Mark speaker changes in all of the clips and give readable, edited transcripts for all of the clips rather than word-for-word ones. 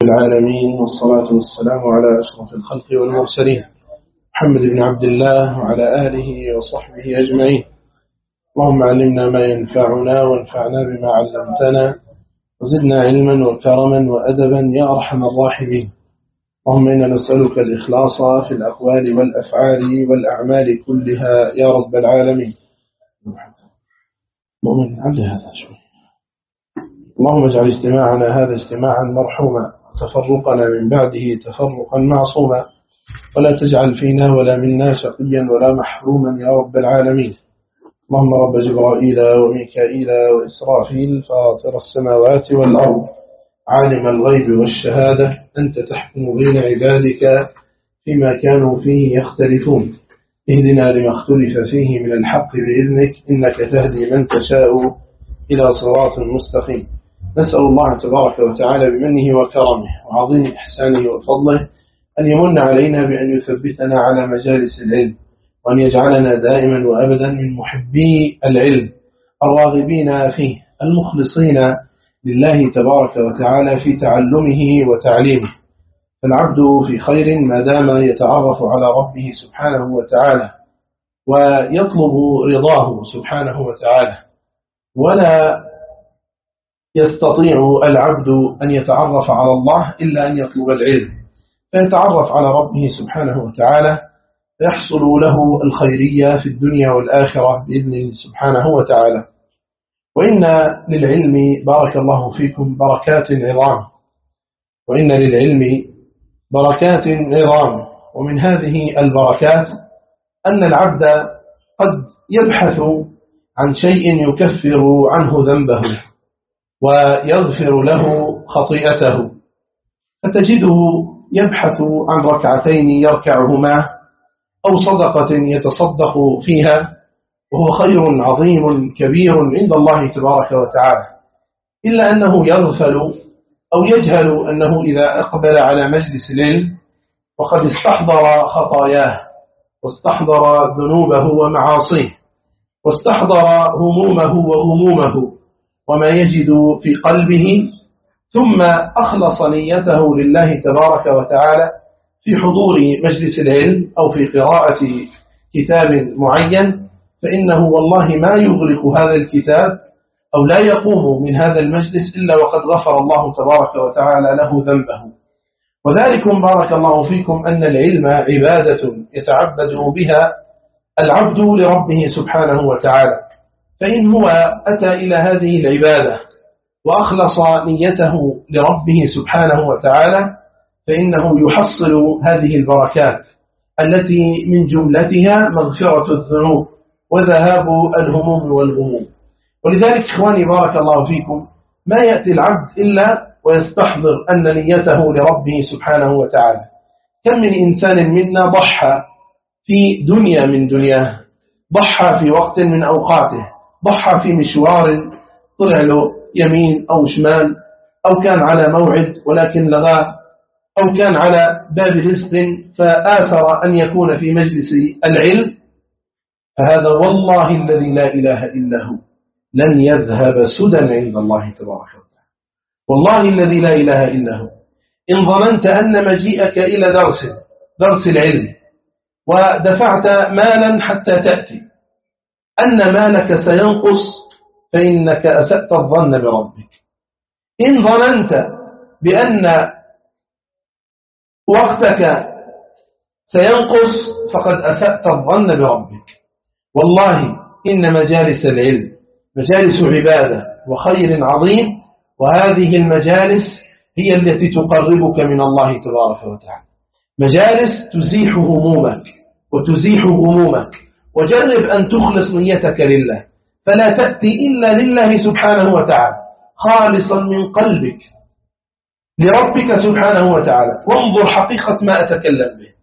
Speaker 1: العالمين، والصلاة والسلام على أشرف الخلق والمرسلين محمد بن عبد الله وعلى آله وصحبه أجمعين. اللهم علمنا ما ينفعنا وانفعنا بما علمتنا وزدنا علما وكرما وأدبا يا أرحم الراحمين. اللهم إنا نسألك الإخلاص في الأقوال والأفعال والأعمال كلها يا رب العالمين. مؤمن علي هذا شوي. اللهم اجعل اجتماعنا هذا اجتماعا مرحوما، تفرقنا من بعده تفرقا معصوما، ولا تجعل فينا ولا منا شقيا ولا محروما يا رب العالمين. اللهم رب جبرائيل وميكائيل وإسرافيل فاطر السماوات والأرض عالم الغيب والشهادة، أنت تحكم بين عبادك فيما كانوا فيه يختلفون، اهدنا لما اختلف فيه من الحق بإذنك، إنك تهدي من تشاء إلى صراط مستقيم. نسأل الله تبارك وتعالى بمنه وكرمه وعظيم إحسانه وفضله أن يمن علينا بأن يثبتنا على مجالس العلم، وأن يجعلنا دائما وأبدا من محبي العلم الراغبين فيه المخلصين لله تبارك وتعالى في تعلمه وتعليمه. فالعبد في خير ما دام يتعرف على ربه سبحانه وتعالى ويطلب رضاه سبحانه وتعالى، ولا يستطيع العبد أن يتعرف على الله إلا أن يطلب العلم، فيتعرف على ربه سبحانه وتعالى فيحصل له الخيرية في الدنيا والآخرة بإذنه سبحانه وتعالى. وإن للعلم بارك الله فيكم بركات عظام، وإن للعلم بركات عظام، ومن هذه البركات أن العبد قد يبحث عن شيء يكفر عنه ذنبه ويغفر له خطيئته، فتجده يبحث عن ركعتين يركعهما أو صدقة يتصدق فيها، وهو خير عظيم كبير عند الله تبارك وتعالى، إلا أنه يغفل أو يجهل أنه إذا أقبل على مجلس العلم وقد استحضر خطاياه واستحضر ذنوبه ومعاصيه واستحضر همومه وغمومه وما يجد في قلبه، ثم أخلص نيته لله تبارك وتعالى في حضور مجلس العلم أو في قراءة كتاب معين، فإنه والله ما يغلق هذا الكتاب أو لا يقوم من هذا المجلس إلا وقد غفر الله تبارك وتعالى له ذنبه. وذلكم بارك الله فيكم أن العلم عبادة يتعبد بها العبد لربه سبحانه وتعالى، فإن هو أتى إلى هذه العبادة وأخلص نيته لربه سبحانه وتعالى فإنه يحصل هذه البركات التي من جملتها مغفرة الذنوب وذهاب الهموم والغموم. ولذلك إخواني بارك الله فيكم ما يأتي العبد إلا ويستحضر أن نيته لربه سبحانه وتعالى. كم من إنسان منا ضحى في دنيا من دنياه، ضحى في وقت من أوقاته، ضحى في مشوار طلع له يمين أو شمال، أو كان على موعد ولكن لغاه، أو كان على باب رزق فآثر أن يكون في مجلس العلم، فهذا والله الذي لا إله إلا هو لن يذهب سدى عند الله تبارك وتعالى. والله الذي لا إله إلا هو إن ظننت أن مجيئك إلى درس العلم ودفعت مالا حتى تأتي أن مالك سينقص فإنك أسأت الظن بربك. إن ظننت بأن وقتك سينقص فقد أسأت الظن بربك. والله إن مجالس العلم مجالس عبادة وخير عظيم، وهذه المجالس هي التي تقربك من الله تبارك وتعالى، مجالس تزيح همومك وتزيح غمومك. وجرب أن تخلص نيتك لله، فلا تأتي إلا لله سبحانه وتعالى خالصا من قلبك لربك سبحانه وتعالى، وانظر حقيقة ما أتكلم به،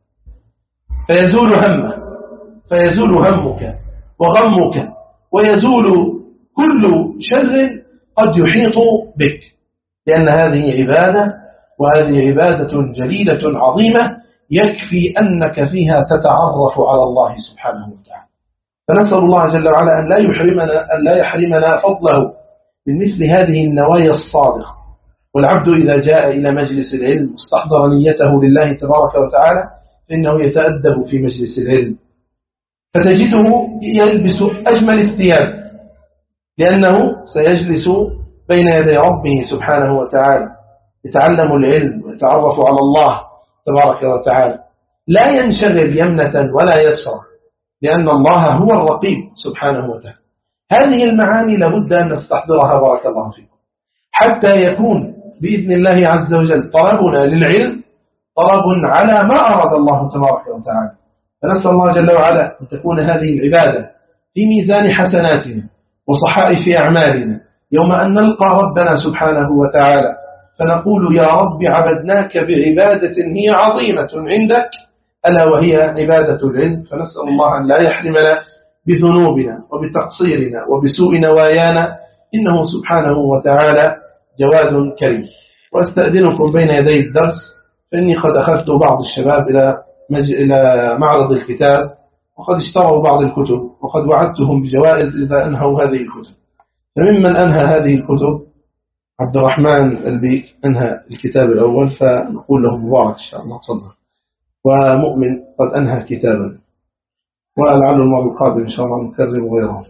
Speaker 1: فيزول همك وغمك، ويزول كل شر قد يحيط بك، لأن هذه عبادة، وهذه عبادة جليلة عظيمة يكفي أنك فيها تتعرف على الله سبحانه وتعالى. فنسأل الله جل وعلا أن لا يحرمنا فضله من مثل هذه النوايا الصادقة والعبد إذا جاء إلى مجلس العلم واستحضر نيته لله تبارك وتعالى فإنه يتأدب في مجلس العلم، فتجده يلبس أجمل الثياب لأنه سيجلس بين يدي ربه سبحانه وتعالى يتعلم العلم ويتعرف على الله تبارك وتعالى، لا ينشغل يمنة ولا يسرى، لأن الله هو الرقيب سبحانه وتعالى. هذه المعاني لابد أن نستحضرها بارك الله فيكم، حتى يكون بإذن الله عز وجل طلبنا للعلم طلب على ما أراد الله تبارك وتعالى. فنسأل الله جل وعلا أن تكون هذه العبادة في ميزان حسناتنا وصحائف أعمالنا يوم أن نلقى ربنا سبحانه وتعالى فنقول يا رب عبدناك بعبادة هي عظيمة عندك ألا وهي عبادة العلم. فنسأل الله أن لا يحرمنا بذنوبنا وبتقصيرنا وبسوء نوايانا، إنه سبحانه وتعالى جواد كريم. وأستأذنكم بين يدي الدرس فإني قد أخذت بعض الشباب إلى معرض الكتاب وقد اشتروا بعض الكتب وقد وعدتهم بجوائز إذا أنهوا هذه الكتب. فممن أنهى هذه الكتب عبد الرحمن البيك أنهى الكتاب الأول، فنقول له مبارك إن شاء الله صدر. ومؤمن قد أنهى كتابا، ولعل المرة القادم إن شاء الله نكرم غيره.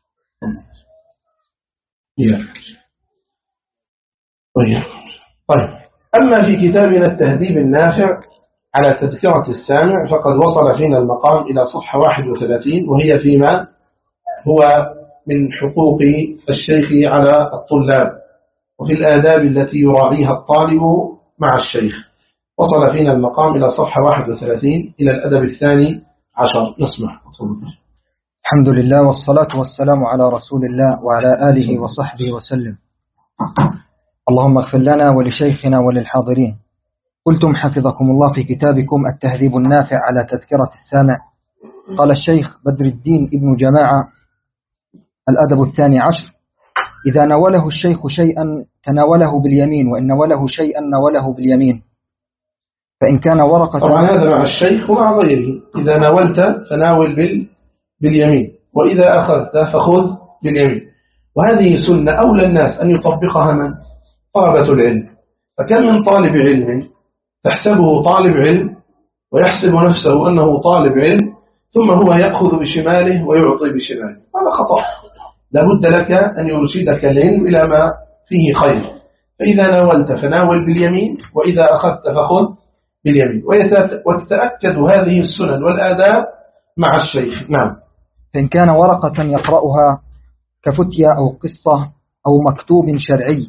Speaker 1: طيب، أما في كتابنا التهذيب النافع على تذكرة السامع فقد وصل فينا المقام إلى صفحة 31، وهي فيما هو من حقوق الشيخ على الطلاب وفي الآداب التي يراعيها الطالب مع الشيخ. وصل فينا المقام إلى صفحة 31 إلى الأدب الثاني عشر. نسمع.
Speaker 2: الحمد لله والصلاة والسلام على رسول الله وعلى آله وصحبه وسلم. اللهم اغفر لنا ولشيخنا وللحاضرين. قلتم حفظكم الله في كتابكم التهذيب النافع على تذكرة السامع، قال الشيخ بدر الدين ابن جماعة الأدب الثاني عشر: إذا ناوله الشيخ شيئا تناوله باليمين، وإن ناوله شيئا ناوله باليمين. فإن كان ورقة،
Speaker 1: طبعا هذا مع الشيخ ومع غيره، إذا ناولت فناول باليمين، وإذا أخذت فخذ باليمين. وهذه سنة أولى الناس أن يطبقها من طلبة العلم. فكم من طالب علم تحسبه طالب علم ويحسب نفسه أنه طالب علم ثم هو يأخذ بشماله ويعطي بشماله، هذا خطأ. لابد لك أن يرشدك العلم إلى ما فيه خير. فإذا ناولت فناول باليمين، وإذا أخذت فخذ باليمين. وتتأكد هذه السنن والآداب مع الشيخ. نعم.
Speaker 2: فإن كان ورقة يقرأها كفتية أو قصة أو مكتوب شرعي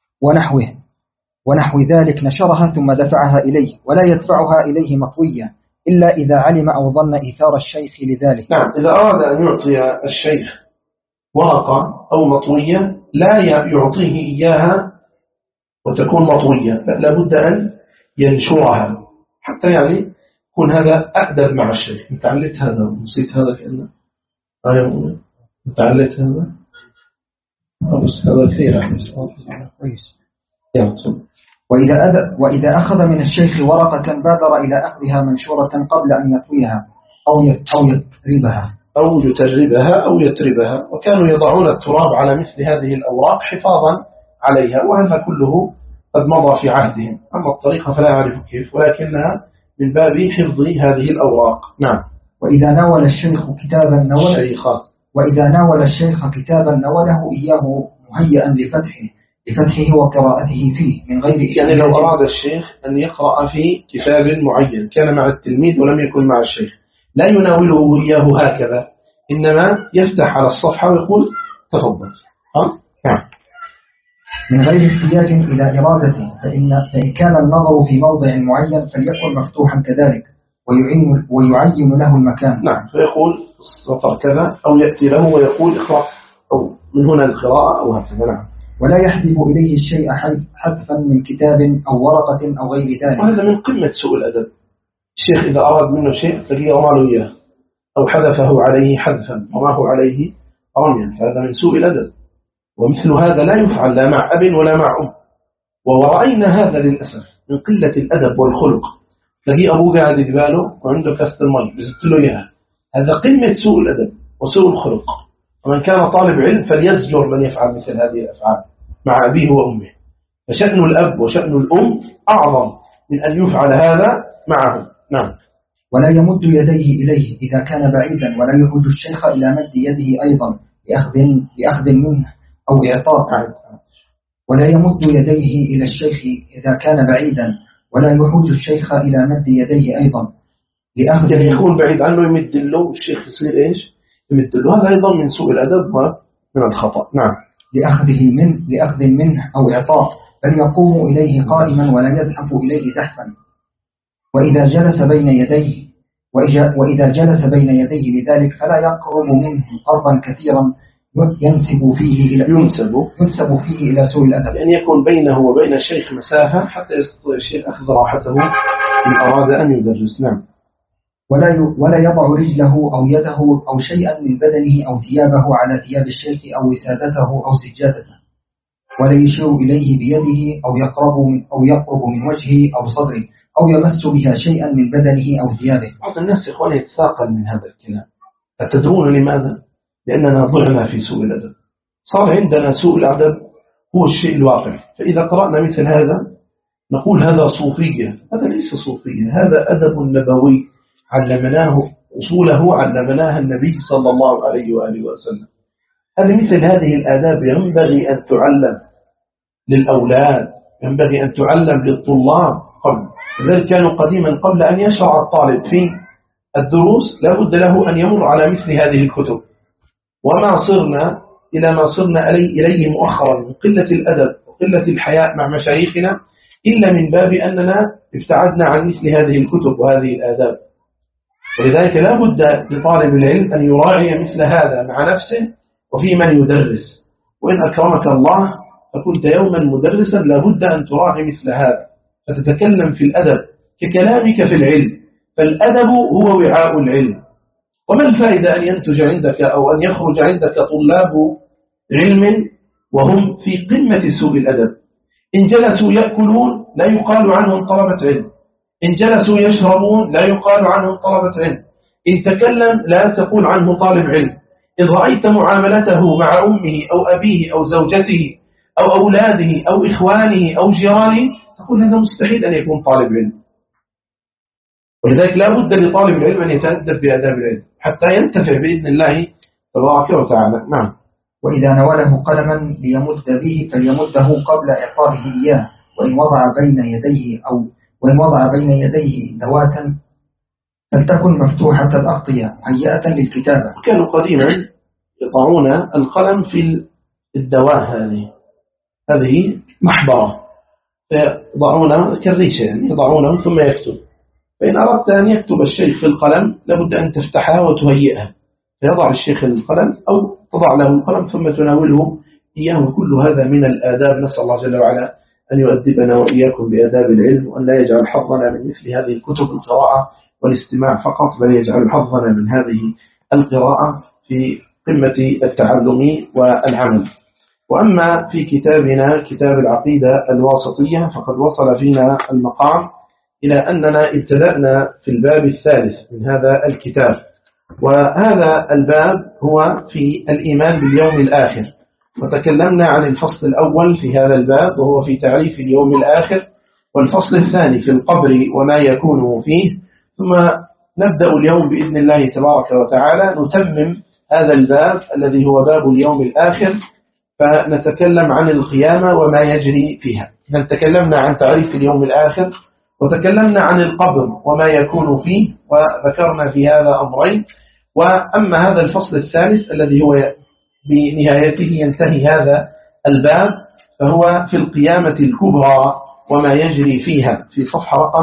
Speaker 2: ونحو ذلك نشرها ثم دفعها إليه، ولا يدفعها إليه مطوية إلا إذا علم أو ظن إيثار الشيخ لذلك.
Speaker 1: نعم، إذا أراد أن يعطي الشيخ ورقة أو مطوية لا يعطيه إياها وتكون مطوية، لابد أن ينشرها حتى يعني يكون هذا أدب مع الشيخ. انت علت هذا ونسيت هذا كأنه انت علت هذا بس هذا خير
Speaker 2: كويس. وإذا أخذ من الشيخ ورقة بادر إلى أخذها منشورة قبل أن يطويها أو
Speaker 1: يتربها. وكانوا يضعون التراب على مثل هذه الأوراق حفاظا عليها، وهذا كله قد مضى في عهدهم. أما الطريقة فلا أعرف كيف، ولكنها من باب حفظ هذه الأوراق. نعم.
Speaker 2: وإذا ناول الشيخ كتابا نوله إياه مهيئا لفتحه وقراءته فيه من غير
Speaker 1: يعني لو أراد الشيخ أن يقرأ في كتاب معين كان مع التلميذ ولم يكن مع الشيخ، لا يناوله إياه هكذا، إنما يفتح على الصفحة ويقول تفضل. نعم.
Speaker 2: من غير احتياج إلى إرادته، فإن كان النظر في موضع معين فليكن مفتوحا كذلك ويعين له المكان.
Speaker 1: نعم، فيقول سطر كذا أو يأتي له ويقول اقرأ أو من هنا القراءة أو هكذا. نعم.
Speaker 2: ولا يحذف إليه الشيء حذفا من كتاب أو ورقة أو غير ذلك.
Speaker 1: وهذا من قمة سوء الأدب. الشيخ إذا أراد منه شيء تلقيه رمى له إياه أو حذفه عليه حذفا رماه عليه رميا، فهذا من سوء الأدب. ومثل هذا لا يفعل لا مع أب ولا مع أم. ورأينا هذا للأسف من قلة الأدب والخلق. تلقيه أبوه قاعد يقباله وعنده كاسة الماء بزت له إياها، هذا قمة سوء الأدب وسوء الخلق. ومن كان طالب علم فليزجر من يفعل مثل هذه الأفعال مع أبيه وأمه. فشأن الأب وشأن الأم أعظم من أن يفعل هذا معهم. نعم.
Speaker 2: ولا يمد يديه إليه إذا كان بعيدا، ولا يحوج الشيخ إلى مد يده أيضا لأخذ منه أو إعطاء. ولا يمد يديه إلى الشيخ إذا كان بعيدا، ولا يحوج الشيخ إلى مد يديه أيضا لأخذ.
Speaker 1: يعني يكون بعيد عنه يمد له، الشيخ يصير إيش؟ يمد له. هذا أيضا من سوء الأدب ومن الخطأ. نعم.
Speaker 2: لأخذ منه أو إعطاء، بل يقوم إليه قائما ولا يزحف إليه زحفا. وإذا جلس بين يديه لذلك فلا يقرب منه قربا كثيرا ينسب فيه إلى سوء الأدب،
Speaker 1: يعني يكون بينه وبين الشيخ مسافة حتى يستطيع الشيخ أخذ راحته إن أراد أن يدرس. نعم.
Speaker 2: ولا يضع رجله أو يده أو شيئا من بدنه أو ثيابه على ثياب الشيخ أو وسادته أو سجادته، ولا يشير إليه بيده أو يقرب من وجهه أو صدره أو يمس بها شيئا من بدنه أو ثيابه.
Speaker 1: بعض الناس إخواني يتساقل من هذا الكلام. أتدرون لماذا؟ لأننا ضعنا في سوء الأدب. صار عندنا سوء الأدب هو الشيء الواقع، فإذا قرأنا مثل هذا نقول هذا صوفية. هذا ليس صوفية، هذا أدب نبوي علمناه أصوله، علمناها النبي صلى الله عليه وآله وسلم. مثل هذه الآداب ينبغي أن تعلم للأولاد، ينبغي أن تعلم للطلاب قبل. لذلك كانوا قديما قبل أن يشرع الطالب في الدروس لابد له أن يمر على مثل هذه الكتب. وما صرنا إلى ما صرنا إليه مؤخرا من قلة الأدب وقلة الحياء مع مشايخنا إلا من باب أننا ابتعدنا عن مثل هذه الكتب وهذه الآداب. ولذلك لا بد لطالب العلم أن يراعي مثل هذا مع نفسه وفي من يدرس. وإن أكرمك الله فكنت يوما مدرسا لا بد أن تراعي مثل هذا، فتتكلم في الأدب ككلامك في العلم، فالأدب هو وعاء العلم. وما الفائدة أن ينتج عندك أو أن يخرج عندك طلاب علم وهم في قمة سوء الأدب؟ إن جلسوا يأكلون لا يقال عنهم طلبة علم، إن جلسوا يشربون لا يقال عنهم طلبة علم، إن تكلم لا تقول عنه طالب علم. إن رأيت معاملته مع أمه أو أبيه أو زوجته أو أولاده أو إخوانه أو جيرانه تقول هذا مستحيل أن يكون طالب علم. ولذلك لا بد لطالب العلم أن يتأدب بآداب العلم حتى ينتفع بإذن الله تبارك وتعالى. نعم.
Speaker 2: وإذا نوله قلما ليمد به فليمده قبل إعطائه إياه، وإن وضع بين يديه دواة فلتكن مفتوحة الأغطية مهيئة للكتابة.
Speaker 1: كانوا قديما يضعون القلم في الدواء، هذه محبرة يضعونه كالريشة، يعني يضعونه ثم يكتب. فإن أردت أن يكتب الشيخ في القلم لابد أن تفتحها وتهيئها، فيضع الشيخ القلم أو تضع له القلم ثم تناوله إياه. كل هذا من الآداب. نسأل الله جل وعلا أن يؤدبنا وإياكم بآداب العلم، وأن لا يجعل حظنا من مثل هذه الكتب القراءة والاستماع فقط، بل يجعل حظنا من هذه القراءة في قمة التعلم والعمل. وأما في كتابنا كتاب العقيدة الواسطية فقد وصل فينا المقام إلى أننا ابتدأنا في الباب الثالث من هذا الكتاب، وهذا الباب هو في الإيمان باليوم الآخر. وتكلمنا عن الفصل الأول في هذا الباب وهو في تعريف اليوم الآخر، والفصل الثاني في القبر وما يكون فيه. ثم نبدأ اليوم بإذن الله تبارك وتعالى نتمم هذا الباب الذي هو باب اليوم الآخر، فنتكلم عن القيامة وما يجري فيها. تكلمنا عن تعريف اليوم الآخر وتكلمنا عن القبر وما يكون فيه، وذكرنا في هذا أمرين. وأما هذا الفصل الثالث الذي هو بنهايته ينتهي هذا الباب فهو في القيامة الكبرى وما يجري فيها، في صفحة رقم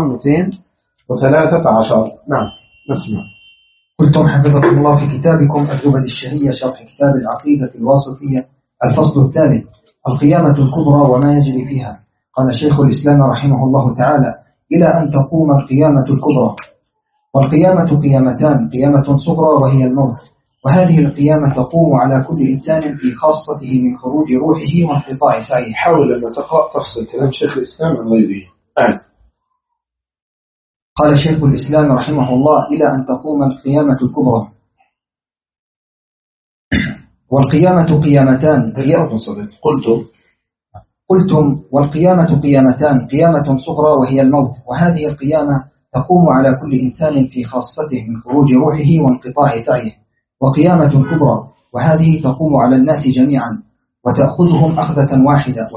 Speaker 1: 213. نعم نسمع.
Speaker 2: قلتم حفظكم الله في كتابكم الزبد الشهية شرح كتاب العقيدة الواسطية الفصل الثالث القيامة الكبرى وما يجري فيها. قال شيخ الإسلام رحمه الله تعالى: إلى أن تقوم القيامة الكبرى. والقيامة قيامتان: قيامة صغرى وهي الموت، وهذه القيامة تقوم على كل إنسان في خاصته من خروج روحه وانقطاع سعيه.
Speaker 1: حاول لما تقرأ تفصل كلام شيخ الإسلام عن غيره.
Speaker 2: قال شيخ الإسلام رحمه الله: إلى أن تقوم القيامة الكبرى. والقيامة قيامتان.
Speaker 1: قلت
Speaker 2: قلتم والقيامة قيامتان، قيامة صغرى وهي الموت، وهذه القيامة تقوم على كل إنسان في خاصته من خروج روحه وانقطاع سعيه، وقيامة كبرى وهذه تقوم على الناس جميعا وتأخذهم أخذة واحدة،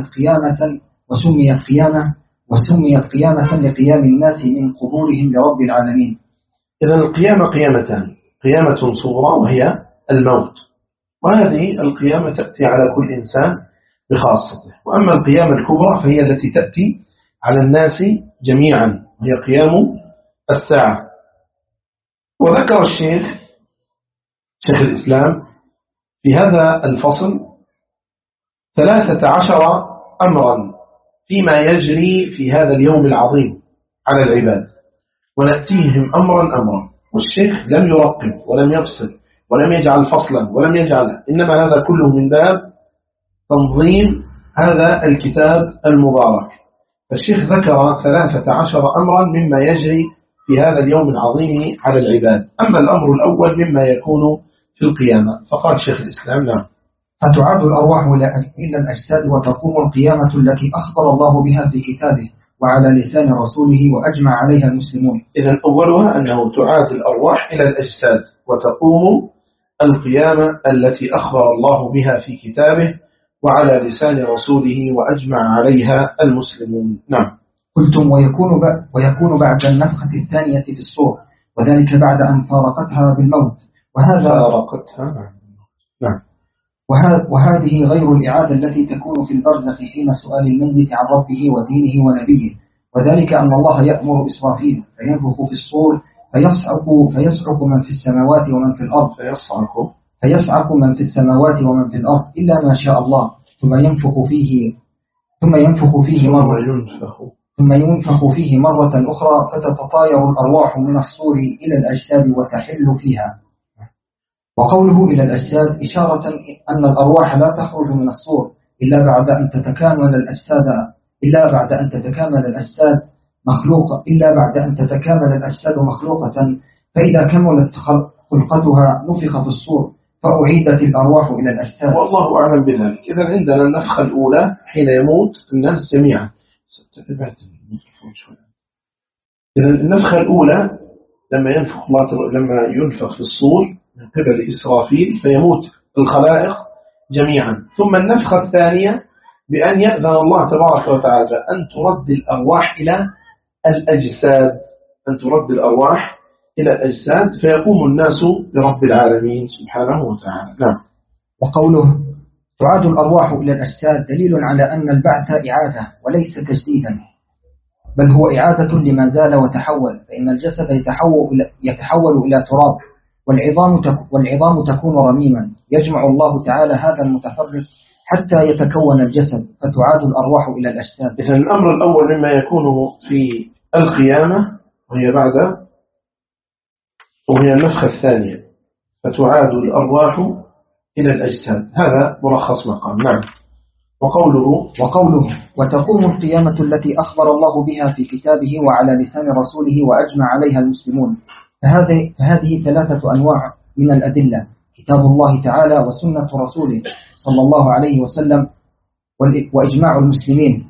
Speaker 2: وسميت قيامة لقيام الناس من قبورهم لرب العالمين.
Speaker 1: إذا القيامة قيامتان، قيامة صغرى وهي الموت، وهذه القيامة تأتي على كل إنسان بخاصته، وأما القيامة الكبرى فهي التي تأتي على الناس جميعا وهي قيام الساعة. وذكر شيخ الإسلام في هذا الفصل 13 أمرا فيما يجري في هذا اليوم العظيم على العباد، ونأتيهم أمرا أمرا، والشيخ لم يرقم ولم يفصل ولم يجعل فصلا ولم يجعل، إنما هذا كله من باب تنظيم هذا الكتاب المبارك. فالشيخ ذكر 13 أمرا مما يجري في هذا اليوم العظيم على العباد. أما الأمر الأول مما يكون في القيامة، فقال شيخ الإسلام: نعم.
Speaker 2: فتعاد الأرواح إلى الأجساد وتقوم القيامة التي أخبر الله بها في كتابه وعلى لسان رسوله وأجمع عليها المسلمون.
Speaker 1: إذن أولها أنه تعاد الأرواح إلى الأجساد وتقوم القيامة التي أخبر الله بها في كتابه وعلى لسان رسوله وأجمع عليها المسلمون. نعم.
Speaker 2: قلتم ويكون بعد النفخة الثانية في الصور، وذلك بعد أن فارقتها بالموت،
Speaker 1: نعم.
Speaker 2: وهذه غير الإعادة التي تكون في البرزخ حين سؤال الميت عن ربه ودينه ونبيه، وذلك أن الله يأمر إسرافيل فينفخ في الصور فيصعق من في السماوات ومن في الأرض، فيصعق من في السماوات ومن في الأرض إلا ما شاء الله، ثم ينفخ فيه مرة أخرى فتتطاير الأرواح من الصور إلى الأجساد وتحل فيها. وقوله إلى الأجساد إشارة أن الأرواح لا تخرج من الصور إلا بعد أن تتكامل الأجساد مخلوقة، فإذا كملت خلقتها نفخ في الصور فأعيدت الأرواح إلى الأجساد.
Speaker 1: والله أعلم بذلك. إذا عندنا النفخة الأولى حين يموت الناس جميعا. إذا النفخة الأولى لما ينفخ في الصور من قبل إسرافيل فيموت الخلائق جميعا، ثم النفخة الثانية بأن يأذن الله تبارك وتعالى أن ترد الأرواح إلى الأجساد فيقوم الناس برب العالمين سبحانه وتعالى. نعم.
Speaker 2: وقوله تعاد الأرواح إلى الأجساد دليل على أن البعث إعادة وليس تجديدا، بل هو إعادة لما زال وتحول، فإن الجسد يتحول إلى تراب، والعظام تكون رميما. يجمع الله تعالى هذا المتفرق حتى يتكون الجسد فتعاد الأرواح إلى الأجساد.
Speaker 1: إذن الأمر الأول مما يكون في القيامة وهي النفخة الثانية فتعاد الأرواح إلى الأجساد، هذا ملخص مقام. نعم.
Speaker 2: وقوله وتقوم القيامة التي أخبر الله بها في كتابه وعلى لسان رسوله وأجمع عليها المسلمون، فهذه 3 أنواع من الأدلة: كتاب الله تعالى وسنة رسوله صلى الله عليه وسلم وإجماع المسلمين.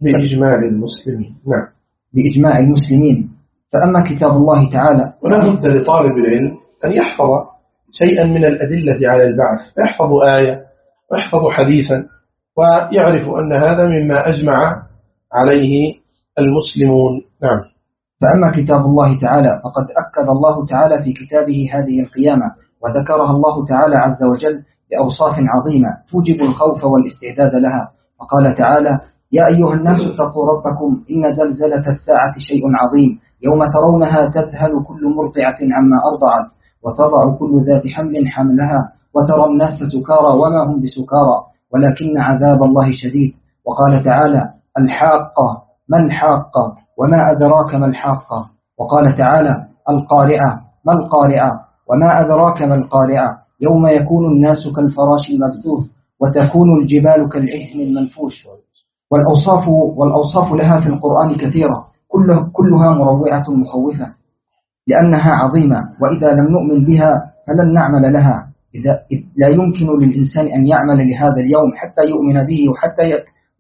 Speaker 1: نعم.
Speaker 2: بإجماع المسلمين. فأما كتاب الله تعالى،
Speaker 1: ولا بد لطالب العلم أن يحفظ شيئا من الأدلة على البعث، يحفظ آية ويحفظ حديثا ويعرف أن هذا مما أجمع عليه المسلمون. نعم.
Speaker 2: فأما كتاب الله تعالى فقد أكد الله تعالى في كتابه هذه القيامة وذكرها الله تعالى عز وجل بأوصاف عظيمة توجب الخوف والاستعداد لها، وقال تعالى: يا أيها الناس اتقوا ربكم إن زلزلة الساعة شيء عظيم يوم ترونها تذهل كل مرضعة عما أرضعت وتضع كل ذات حمل حملها وترى الناس سكارى وما هم بسكارى ولكن عذاب الله شديد. وقال تعالى: الحاقة ما الحاقة وما أدراك ما الحاقة. وقال تعالى: القارعة ما القارعة وما أدراك ما القارعة يوم يكون الناس كالفراش المبثوث وتكون الجبال كالعهن المنفوش. والأوصاف لها في القرآن كثيرة كلها مروعة مخوفة لأنها عظيمة، وإذا لم نؤمن بها فلن نعمل لها. لا يمكن للإنسان أن يعمل لهذا اليوم حتى يؤمن به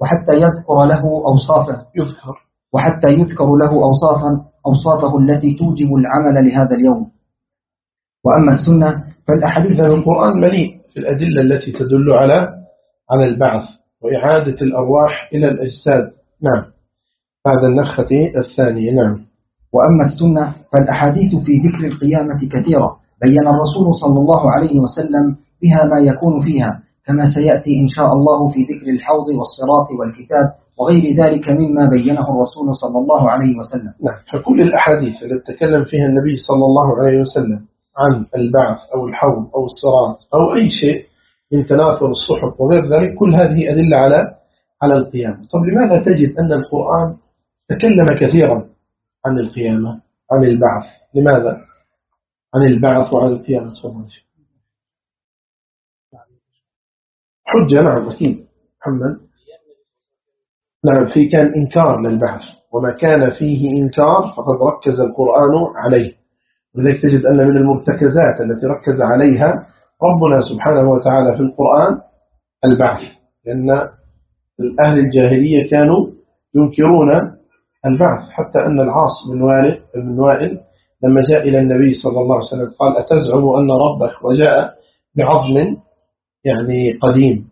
Speaker 2: وحتى يذكر له أوصافه وحتى يذكر له أوصافه التي توجب العمل لهذا اليوم. وأما السنة فالأحاديث
Speaker 1: القرآن مليء في الأدلة التي تدل على البعث وإعادة الأرواح إلى الأجساد. نعم، بعد النفخة الثانية. نعم.
Speaker 2: وأما السنة فالأحاديث في ذكر القيامة كثيرة، بين الرسول صلى الله عليه وسلم بها ما يكون فيها، كما سيأتي إن شاء الله في ذكر الحوض والصراط والكتاب وغير ذلك مما بينه الرسول صلى الله عليه وسلم.
Speaker 1: نعم، فكل الأحاديث التي تكلم فيها النبي صلى الله عليه وسلم عن البعث أو الحوض أو الصراط أو أي شيء من تناثر الصحف وغير ذلك، كل هذه أدلة على القيامة. طب لماذا تجد أن القرآن تكلم كثيرا عن القيامة، عن البعث؟ لماذا عن البعث وعن القيامة؟ حجة. نعم أكيد. محمد. نعم، في كان إنكار للبعث، وما كان فيه إنكار فقد ركز القرآن عليه. ولذلك تجد أن من المرتكزات التي ركز عليها ربنا سبحانه وتعالى في القرآن البعث، لأن أهل الجاهلية كانوا ينكرون البعث، حتى أن العاص بن وائل لما جاء إلى النبي صلى الله عليه وسلم قال: أتزعم أن ربك، وجاء بعظم يعني قديم،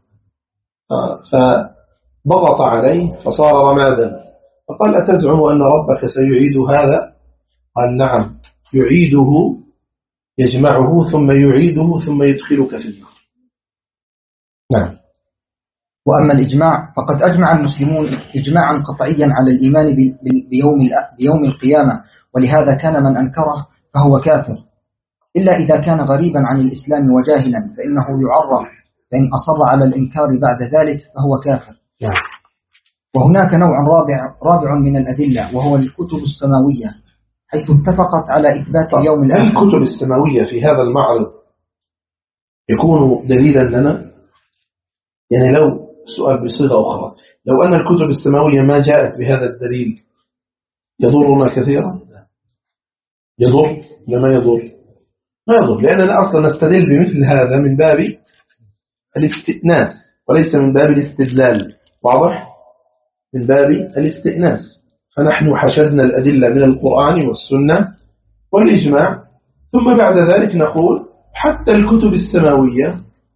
Speaker 1: فضغط عليه فصار رمادا، فقال: أتزعم أن ربك سيعيد هذا؟ قال: نعم، يعيده، يجمعه ثم يعيده ثم يدخلك في النار. نعم.
Speaker 2: وأما الإجماع فقد أجمع المسلمون إجماعا قطعيا على الإيمان بيوم القيامة، ولهذا كان من أنكره فهو كافر، إلا إذا كان غريبا عن الإسلام وجاهلا فإنه يعرف، فإن أصر على الإنكار بعد ذلك فهو كافر. وهناك نوع رابع من الأدلة، وهو الكتب السماوية، حيث اتفقت على إثبات اليوم الآخر.
Speaker 1: الكتب السماوية في هذا المعرض يكون دليلا لنا؟ يعني لو سؤال بصيغة أخرى، لو أن الكتب السماوية ما جاءت بهذا الدليل يضرنا كثيرا؟ يضر؟ لما يضر؟ ما يضر، لأننا أصلا نستدل بمثل هذا من باب الاستئناس وليس من باب الاستدلال. واضح؟ من باب الاستئناس. فنحن حشدنا الأدلة من القرآن والسنة والإجماع، ثم بعد ذلك نقول حتى الكتب السماوية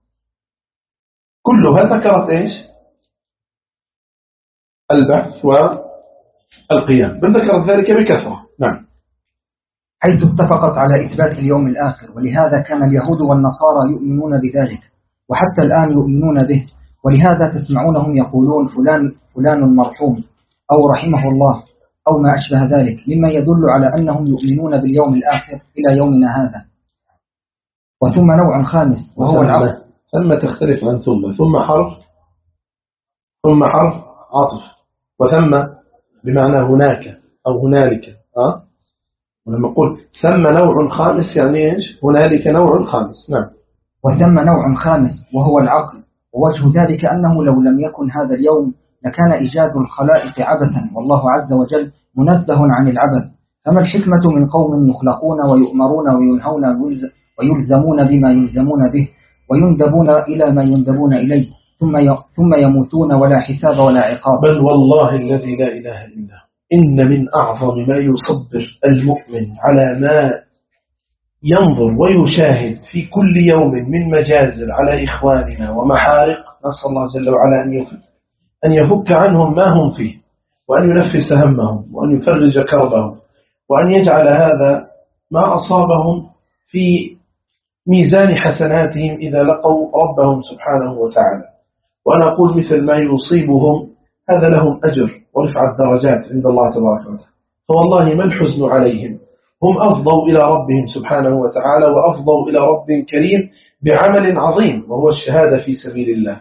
Speaker 1: كلها ذكرت إيش؟ البعث والقيام، بل ذكرت ذلك بكثرة. نعم.
Speaker 2: حيث اتفقت على إثبات اليوم الآخر، ولهذا كان اليهود والنصارى يؤمنون بذلك، وحتى الآن يؤمنون به، ولهذا تسمعونهم يقولون فلان مرحوم أو رحمه الله أو ما أشبه ذلك، مما يدل على أنهم يؤمنون باليوم الآخر إلى يومنا هذا. وثم نوع خامس وهو العقل.
Speaker 1: ثم تختلف عن ثم حرف عطف، وثم بمعنى هناك أو هنالك. ولما نقول ثم نوع خامس يعني إيش؟ هنالك نوع خامس. نعم.
Speaker 2: وثم نوع خامس وهو العقل، ووجه ذلك أنه لو لم يكن هذا اليوم لكان إيجاد الخلائق عبثا، والله عز وجل منزه عن العبث. فما الحكمة من قوم يخلقون ويؤمرون وينهون ويلزمون بما يلزمون به ويندبون إلى ما يندبون إليه ثم يموتون ولا حساب ولا عقاب؟
Speaker 1: بل والله الذي لا إله إلا هو إن من أعظم ما يصبر المؤمن على ما ينظر ويشاهد في كل يوم من مجازر على إخواننا ومحارق، نسأل الله جل وعلا أن يفك عنهم ما هم فيه، وأن ينفس همهم، وأن يفرج كربهم، وأن يجعل هذا ما أصابهم في ميزان حسناتهم إذا لقوا ربهم سبحانه وتعالى. وأنا أقول مثل ما يصيبهم هذا لهم أجر ورفع الدرجات عند الله تبارك وتعالى. فوالله ما الحزن عليهم، هم أفضوا إلى ربهم سبحانه وتعالى، وأفضوا إلى رب كريم بعمل عظيم وهو الشهادة في سبيل الله،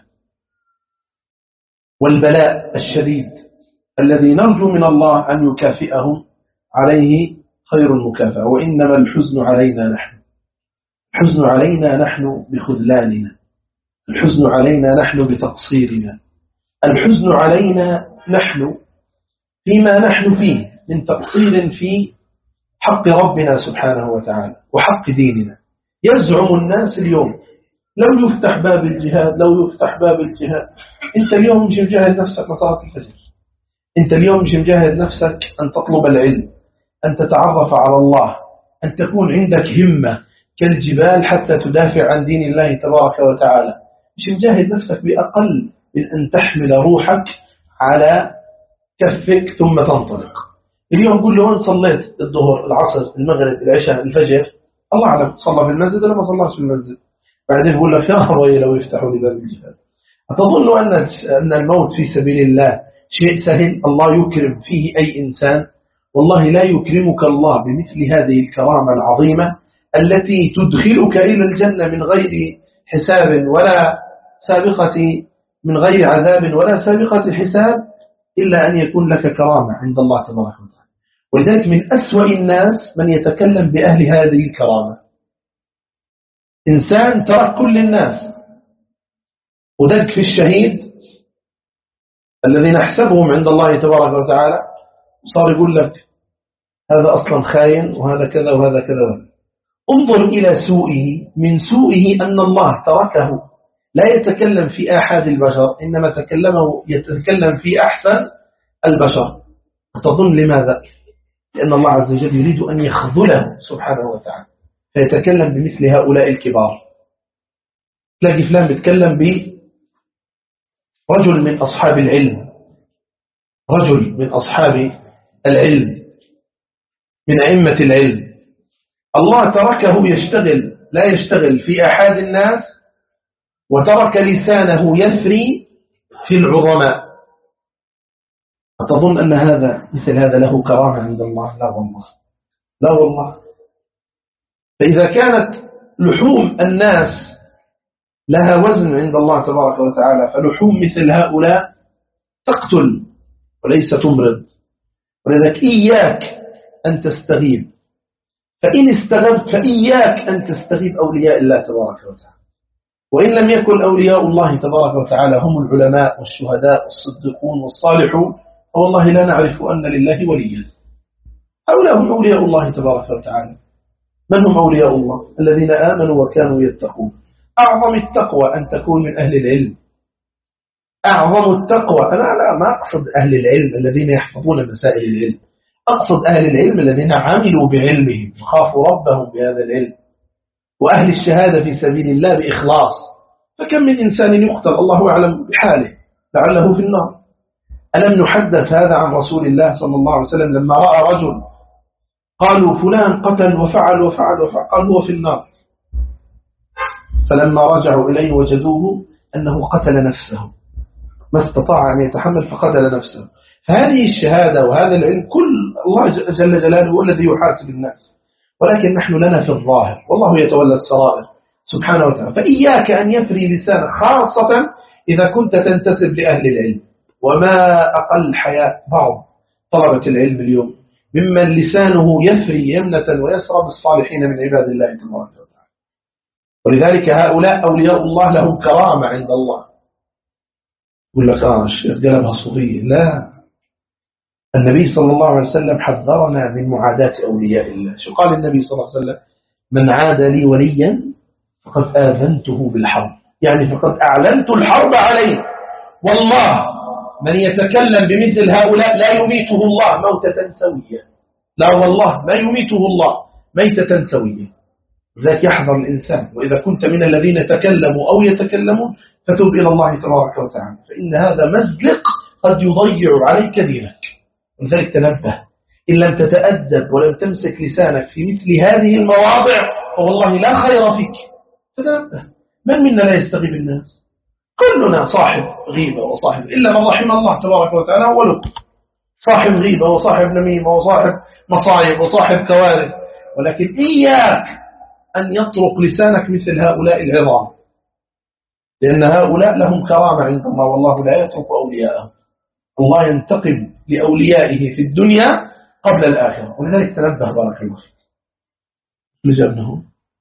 Speaker 1: والبلاء الشديد الذي نرجو من الله أن يكافئهم عليه خير المكافأة. وإنما الحزن علينا نحن، الحزن علينا نحن بخذلاننا، الحزن علينا نحن بتقصيرنا، الحزن علينا نحن فيما نحن فيه من تقصير في حق ربنا سبحانه وتعالى وحق ديننا. يزعم الناس اليوم لو يفتح باب الجهاد، لو يفتح باب الجهاد. أنت اليوم مش مجهز نفسك لصلاة الفجر، أنت اليوم مش مجهز نفسك أن تطلب العلم، أن تتعرف على الله، أن تكون عندك همة كالجبال حتى تدافع عن دين الله تبارك وتعالى. مش مجهز نفسك بأقل من أن تحمل روحك على كفك ثم تنطلق. اليوم قل له وين صليت الظهر العصر المغرب العشاء الفجر؟ الله أعلم، صلى في المسجد ولا ما صلاش في المسجد. بعدين بقول لك يا ربي لو يفتحوا لي باب الجهاد. أتظن أن الموت في سبيل الله شيء سهل الله يكرم فيه أي إنسان؟ والله لا يكرمك الله بمثل هذه الكرامة العظيمة التي تدخلك إلى الجنة من غير حساب ولا سابقة، من غير عذاب ولا سابقة حساب، إلا أن يكون لك كرامة عند الله تبارك وتعالى. ولذلك من أسوأ الناس من يتكلم بأهل هذه الكرامة، إنسان ترك كل الناس ودق في الشهيد الذي نحسبهم عند الله تبارك وتعالى، صار يقول لك هذا أصلا خاين وهذا كذا وهذا كذا. انظر إلى سوءه، من سوءه أن الله تركه لا يتكلم في آحاد البشر، إنما يتكلم في أحسن البشر. تظن لماذا؟ لأن الله عز وجل يريد أن يخذله سبحانه وتعالى، فيتكلم بمثل هؤلاء الكبار. تلاقي فلان بيتكلم برجل من أصحاب العلم، رجل من أصحاب العلم من أئمة العلم، الله تركه يشتغل، لا يشتغل في أحد الناس، وترك لسانه يثري في العظماء. أتظن أن هذا مثل هذا له كرامة عند الله؟ لا والله، لا والله. فإذا كانت لحوم الناس لها وزن عند الله تبارك وتعالى، فلحوم مثل هؤلاء تقتل وليس تمرض. ولذلك إياك أن تستغيب، فإن استغبت فإياك أن تستغيب أولياء الله تبارك وتعالى. وإن لم يكن أولياء الله تبارك وتعالى هم العلماء والشهداء والصديقون والصالحون، فوالله لا نعرف أن لله وليا. هؤلاء هم أولياء الله تبارك وتعالى. من هم أولياء الله؟ الذين آمنوا وكانوا يتقون. أعظم التقوى أن تكون من أهل العلم. أعظم التقوى، أنا ما أقصد أهل العلم الذين يحفظون مسائل العلم، أقصد أهل العلم الذين عملوا بعلمهم وخافوا ربهم بهذا العلم، وأهل الشهادة في سبيل الله بإخلاص. فكم من إنسان يقتل الله أعلم بحاله لعله في النار. ألم نحدث هذا عن رسول الله صلى الله عليه وسلم لما رأى رجل قالوا فلان قتل وفعل وفعل وفعل، قال هو في النار. فلما رجعوا إليه وجدوه أنه قتل نفسه، ما استطاع أن يتحمل فقتل نفسه. فهذه الشهادة وهذا العلم كل الله جل جلاله هو الذي يحاسب الناس، ولكن نحن لنا في الظاهر والله يتولى السرائر سبحانه وتعالى. فإياك أن يفري لسانك، خاصة إذا كنت تنتسب لأهل العلم. وما أقل حياء بعض طلبة العلم اليوم ممن لسانه يفري يمنة ويسرى بالصالحين من عباد الله تبارك وتعالى. ولذلك هؤلاء أولياء الله لهم كرامة عند الله. يقول لك الشيخ قلبها صوفية. لا، النبي صلى الله عليه وسلم حذرنا من معاداة أولياء الله. شو قال النبي صلى الله عليه وسلم؟ من عاد لي وليا فقد آذنته بالحرب، يعني فقد أعلنت الحرب عليه. والله من يتكلم بمثل هؤلاء لا يميته الله موتة سوية، لا والله ما يميته الله ميتة سوية. ذاك يحذر الإنسان، وإذا كنت من الذين تكلموا أو يتكلمون فتب إلى الله تبارك وتعالى، فإن هذا مزلق قد يضيع عليك دينك. ولذلك تنبه، إن لم تتأدب ولم تمسك لسانك في مثل هذه المواضع فوالله لا خير فيك. تنبه، من منا لا يستغيب الناس؟ كلنا صاحب غيبة وصاحب، إلا من رحم الله تبارك وتعالى هو له صاحب غيبة وصاحب نميمة وصاحب مصايب وصاحب كوارث. ولكن إياك أن يطرق لسانك مثل هؤلاء العظام، لأن هؤلاء لهم كرامة عند الله، والله لا يترك أولياءه. الله ينتقم لأوليائه في الدنيا قبل الآخرة. ولذلك تنبه بارك الله فيك. نجبنه.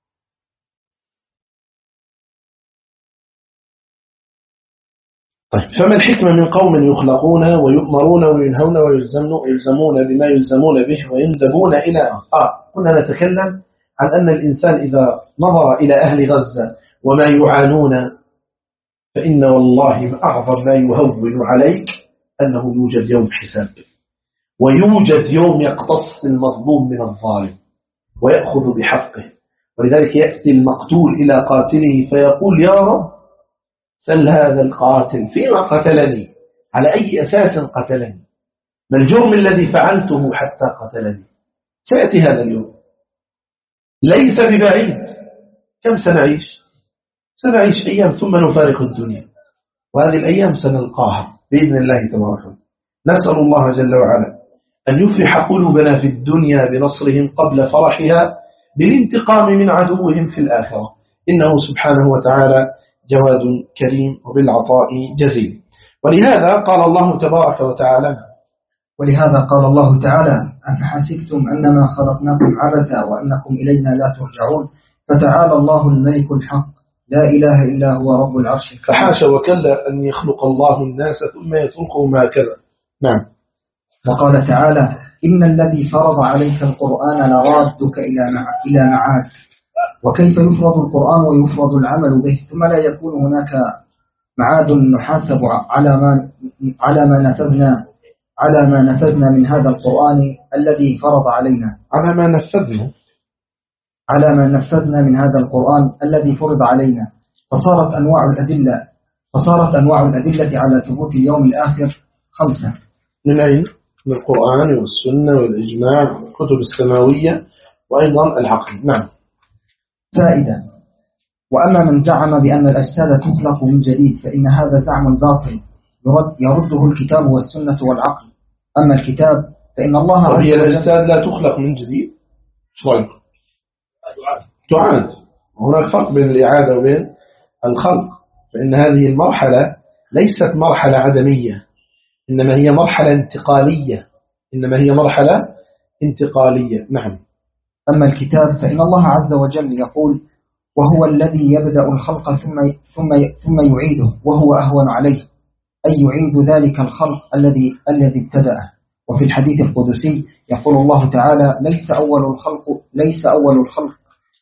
Speaker 1: طيب، فما الحكمة من قوم يخلقون ويؤمرون وينهون ويلزمون بما يلزمون به ويندبون إلى كنا نتكلم عن أن الإنسان إذا نظر إلى أهل غزة وما يعانون، فإن والله من أعظم ما يهون عليك أنه يوجد يوم حساب، ويوجد يوم يقتص المظلوم من الظالم ويأخذ بحقه. ولذلك يأتي المقتول إلى قاتله فيقول: يا رب سل هذا القاتل فيما قتلني، على أي أساس قتلني، ما الجرم الذي فعلته حتى قتلني. سيأتي هذا اليوم ليس ببعيد. كم سنعيش؟ سنعيش أيام ثم نفارق الدنيا، وهذه الأيام سنلقاها بإذن الله تبارك. نسأل الله جل وعلا أن يفرح قلوبنا في الدنيا بنصرهم قبل فرحها بالانتقام من عدوهم في الآخرة، إنه سبحانه وتعالى جواد كريم وبالعطاء جزيل. ولهذا قال الله تبارك وتعالى:
Speaker 2: أفحسبتم أنما خلقناكم عبثا وأنكم إلينا لا ترجعون فتعالى الله الملك الحق لا إله إلا هو رب العرش الكريم.
Speaker 1: فحاشا وكلا أن يخلق الله الناس ثم يتركهم هكذا. نعم.
Speaker 2: وقال تعالى: إن الذي فرض عليك القرآن لرادك إلى معاد. وكيف يفرض القرآن ويفرض العمل به ثم لا يكون هناك معاد نحاسب على ما نفذنا من هذا القرآن الذي فرض علينا،
Speaker 1: على ما نفذنا من هذا القرآن الذي فرض علينا. فصارت أنواع الأدلة على ثبوت اليوم الآخر 5. من أين؟ من القرآن والسنة والإجماع والكتب السماوية وأيضا العقل. نعم.
Speaker 2: فائدة: وأما من زعم بأن الأجساد تخلق من جديد فإن هذا زعم باطل يرده الكتاب والسنة والعقل. أما الكتاب فإن الله
Speaker 1: هي الأجساد لا تخلق من جديد. شوي تعاد. هناك فرق بين الإعادة وبين الخلق، فإن هذه المرحلة ليست مرحلة عدمية، إنما هي مرحلة انتقالية. نعم.
Speaker 2: أما الكتاب فإن الله عز وجل يقول: وهو الذي يبدأ الخلق ثم يعيده وهو أهون عليه، أي يعيد ذلك الخلق الذي ابتدأه. وفي الحديث القدسي يقول الله تعالى: ليس أول الخلق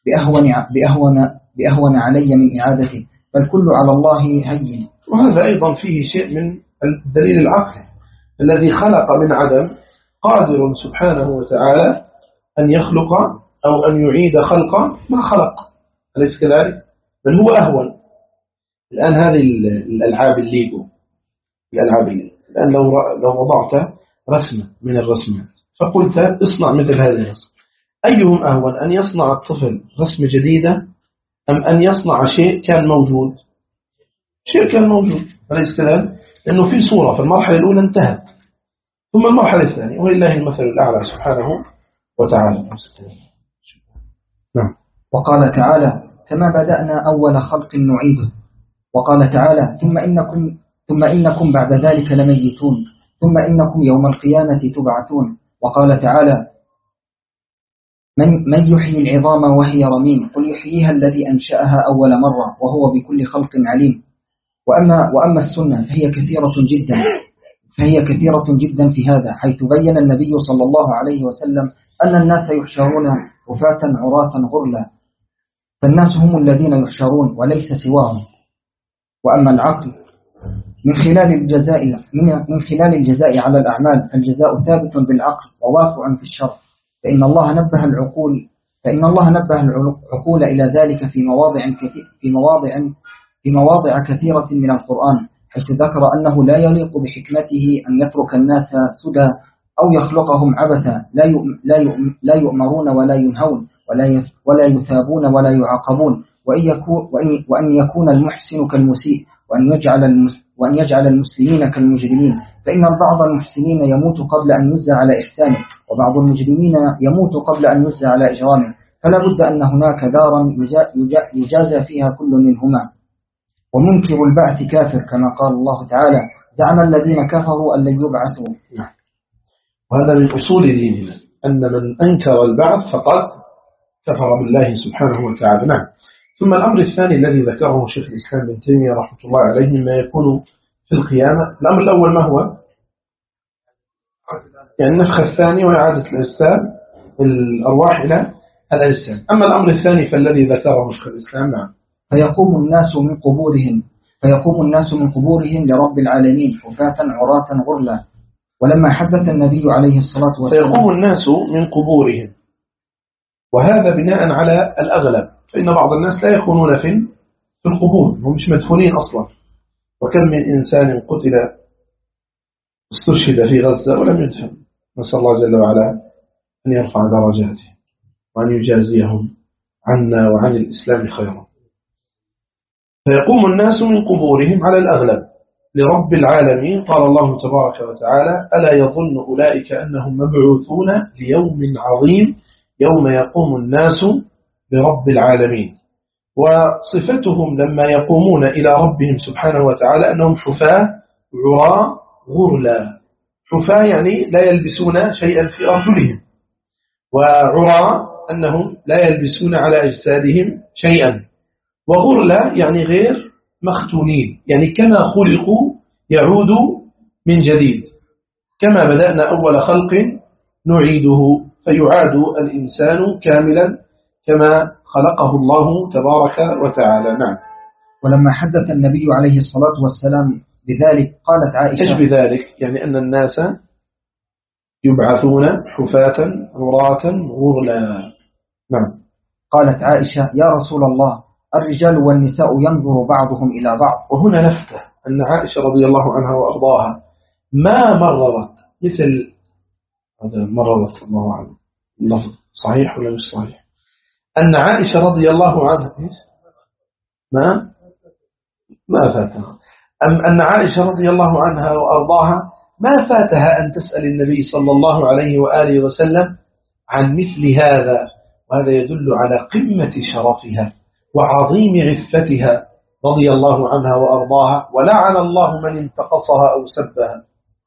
Speaker 2: بأهون علي من إعادته، بل كل على الله هين.
Speaker 1: وهذا أيضا فيه شيء من الدليل العقلي، الذي خلق من عدم قادر سبحانه وتعالى أن يخلق أو أن يعيد خلقا ما خلق، أليس كذلك؟ بل هو أهون. الآن هذه الألعاب الليجو، الآن لو وضعت رسمة من الرسمات فقلت اصنع مثل هذه الرسمة، أيهم أهون، أن يصنع الطفل رسمة جديدة أم أن يصنع شيء كان موجود؟ أليس كذلك؟ لأنه في صورة في المرحلة الأولى انتهت، ثم المرحلة الثانية ولله المثل الأعلى سبحانه وتعالى. نعم.
Speaker 2: وقال تعالى: كما بدأنا أول خلق نعيده. وقال تعالى: ثم إنكم بعد ذلك لميتون ثم إنكم يوم القيامة تبعثون. وقال تعالى: من يحيي العظام وهي رميم قل يحييها الذي أنشأها أول مرة وهو بكل خلق عليم. وأما السنة فهي كثيرة جدا في هذا، حيث بين النبي صلى الله عليه وسلم أن الناس يحشرون رفاة عراة غرلا، فالناس هم الذين يحشرون وليس سواهم. وأما العقل من خلال الجزاء على الأعمال، الجزاء ثابت بالعقل وواقع في الشرع، فإن الله نبه العقول إلى ذلك في مواضع كثيرة من القرآن، حيث ذكر أنه لا يليق بحكمته أن يترك الناس سدى أو يخلقهم عبثا لا يؤمرون ولا ينهون ولا يثابون ولا يعاقبون، وأن يكون المحسن كالمسيء وأن يجعل المسلمين كالمجرمين، فإن بعض المحسنين يموت قبل أن يجزى على إحسانه، وبعض المجرمين يموت قبل أن يجزى على إجرامه، فلا بد أن هناك دارا يجازى فيها كل منهما. ومنكر البعث كافر كما قال الله تعالى: زعم الذين كفروا أن لن يبعثوا.
Speaker 1: وهذا من أصول ديننا، أن من أنكر البعث فقد كفر بالله سبحانه وتعالى. نعم. ثم الأمر الثاني الذي ذكره شيخ الإسلام ابن تيمية رحمة الله عليه مما يكون في القيامة، الأمر الأول ما هو؟ يعني النفخة الثانية وإعادة الأجساد الأرواح إلى الأجساد. أما الأمر الثاني فالذي ذكره شيخ الإسلام، نعم،
Speaker 2: فيقوم الناس من قبورهم لرب العالمين حفاة عراة غرلا. ولما حدث النبي عليه الصلاة والسلام
Speaker 1: فيقوم الناس من قبورهم، وهذا بناء على الأغلب، فإن بعض الناس لا يكونون في القبور، هم مش مدفونين أصلا. وكم من إنسان قتل استشهد في غزة ولم يدفن، نسأل الله جل وعلا أن يرفع درجاته وأن يجازيهم عنا وعن الإسلام خيرا. فيقوم الناس من قبورهم على الأغلب لرب العالمين. قال الله تبارك وتعالى: ألا يظن أولئك أنهم مبعوثون ليوم عظيم يوم يقوم الناس لرب العالمين. وصفتهم لما يقومون إلى ربهم سبحانه وتعالى أنهم حفاة عراة غرلا. حفاة يعني لا يلبسون شيئا في أرجلهم، وعراة أنهم لا يلبسون على أجسادهم شيئا، وغرلا يعني غير مختونين، يعني كما خلقوا يعودوا من جديد، كما بدأنا أول خلق نعيده، فيعاد الإنسان كاملا كما خلقه الله تبارك وتعالى. نعم.
Speaker 2: ولما حدث النبي عليه الصلاة والسلام بذلك قالت عائشة:
Speaker 1: ايش بذلك؟ يعني أن الناس يبعثون حفاة عراة غرلا. نعم.
Speaker 2: قالت عائشة: يا رسول الله، الرجال والنساء ينظر بعضهم إلى بعض.
Speaker 1: وهنا نفتة أن عائشة رضي الله عنها وأرضاها ما مررت مثل هذا، مررت الله عنه اللفظ صحيح ولا مش صحيح؟ أن عائشة رضي الله عنها ما فاتها، أن عائشة رضي الله عنها وأرضاها ما فاتها أن تسأل النبي صلى الله عليه وآله وسلم عن مثل هذا، وهذا يدل على قمة شرفها وعظيم عفتها رضي الله عنها وأرضاها، ولعن الله من انتقصها أو سبها.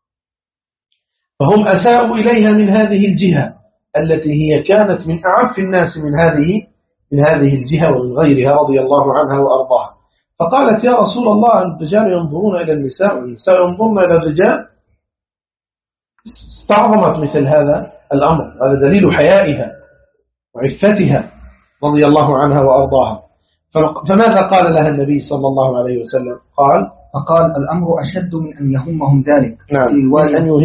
Speaker 1: فهم أساءوا إليها من هذه الجهة التي هي كانت من أعف الناس من هذه الجهة ومن غيرها رضي الله عنها وأرضاها. فقالت: يا رسول الله، الرجال ينظرون إلى النساء والنساء ينظرون إلى الرجال. استعظمت مثل هذا الأمر، هذا دليل حيائها وعفتها رضي الله عنها وأرضاها. فماذا قال لها النبي صلى الله عليه وسلم؟
Speaker 2: فقال: الأمر أشد من أن يهمهم ذلك.
Speaker 1: نعم، من أن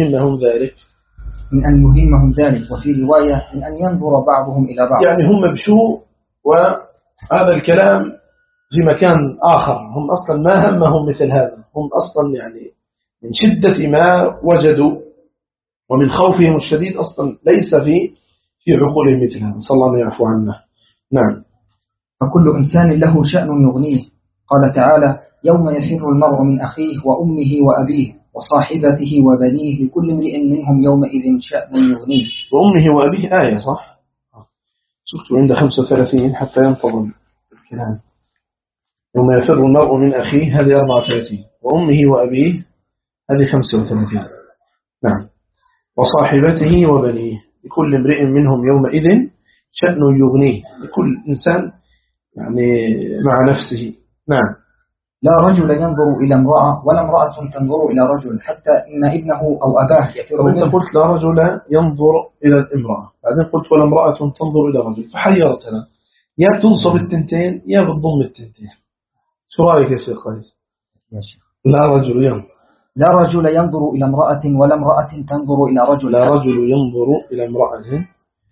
Speaker 1: يهمهم ذلك،
Speaker 2: وفي رواية من أن ينظر بعضهم إلى بعض.
Speaker 1: يعني هم بشوا، وهذا الكلام في مكان آخر، هم أصلا ما همهم مثل هذا، هم أصلا يعني من شدة ما وجدوا ومن خوفهم الشديد أصلا ليس في عقولهم مثل هذا، صلى الله عليه يعفو عنا. نعم.
Speaker 2: فكل إنسان له شأن يغنيه. قال تعالى: يوم يفر المرء من أخيه وأمه وأبيه وصاحبته وبنيه لكل امرئ منهم يومئذ شأن يغنيه.
Speaker 1: وأمه وأبيه آية صح؟ شفت عند 35 حتى ينتظم الكلام. يوم يفر المرء من أخيه هذه 34، وأمه وأبيه هذه 35. نعم. وصاحبته وبنيه لكل امرئ منهم يومئذ شأن يغنيه، لكل إنسان يعني مع نفسه. نعم.
Speaker 2: لا رجل ينظر إلى امرأة ولا امرأة تنظر إلى رجل، حتى إن ابنه أو أباه يفر منه.
Speaker 1: أنت قلت لا رجل ينظر إلى الامرأة، بعدين قلت ولا امرأة تنظر إلى رجل، فحيرتنا، يا تنصب التنتين يا بتضم التنتين. شو رأيك يا شيخ قيس؟ لا رجل ينظر
Speaker 2: إلى امرأة ولا امرأة تنظر إلى رجل.
Speaker 1: لا رجل ينظر إلى امرأة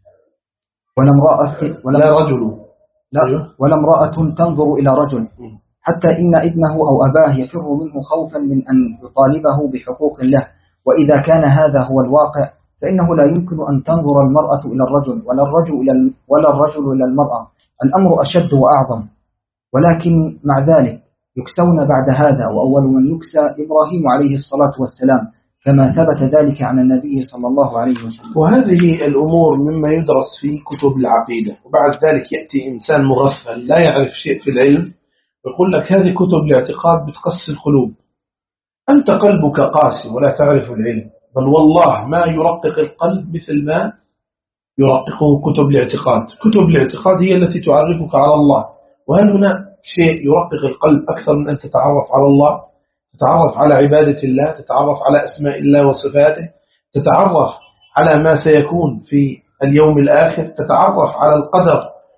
Speaker 2: ولا امرأة تنظر إلى رجل، حتى إن ابنه أو أباه يفر منه خوفا من أن يطالبه بحقوق له. وإذا كان هذا هو الواقع فإنه لا يمكن أن تنظر المرأة إلى الرجل ولا الرجل إلى المرأة. الأمر أشد وأعظم، ولكن مع ذلك يكسون بعد هذا، وأول من يكسى إبراهيم عليه الصلاة والسلام، كما ثبت ذلك عن النبي صلى الله عليه وسلم.
Speaker 1: وهذه الأمور مما يدرس في كتب العقيدة، وبعد ذلك يأتي إنسان مغفل لا يعرف شيء في العلم يقول لك هذه كتب الاعتقاد بتقسي القلوب. أنت قلبك قاسي ولا تعرف العلم، بل والله ما يرقق القلب مثل ما يرققه كتب الاعتقاد. كتب الاعتقاد هي التي تعرفك على الله. وهل هنا شيء يرقق القلب أكثر من أن تتعرف على الله، تتعرف على عبادة الله، تتعرف على أسماء الله وصفاته، تتعرف على ما سيكون في اليوم الآخر، تتعرف على القدر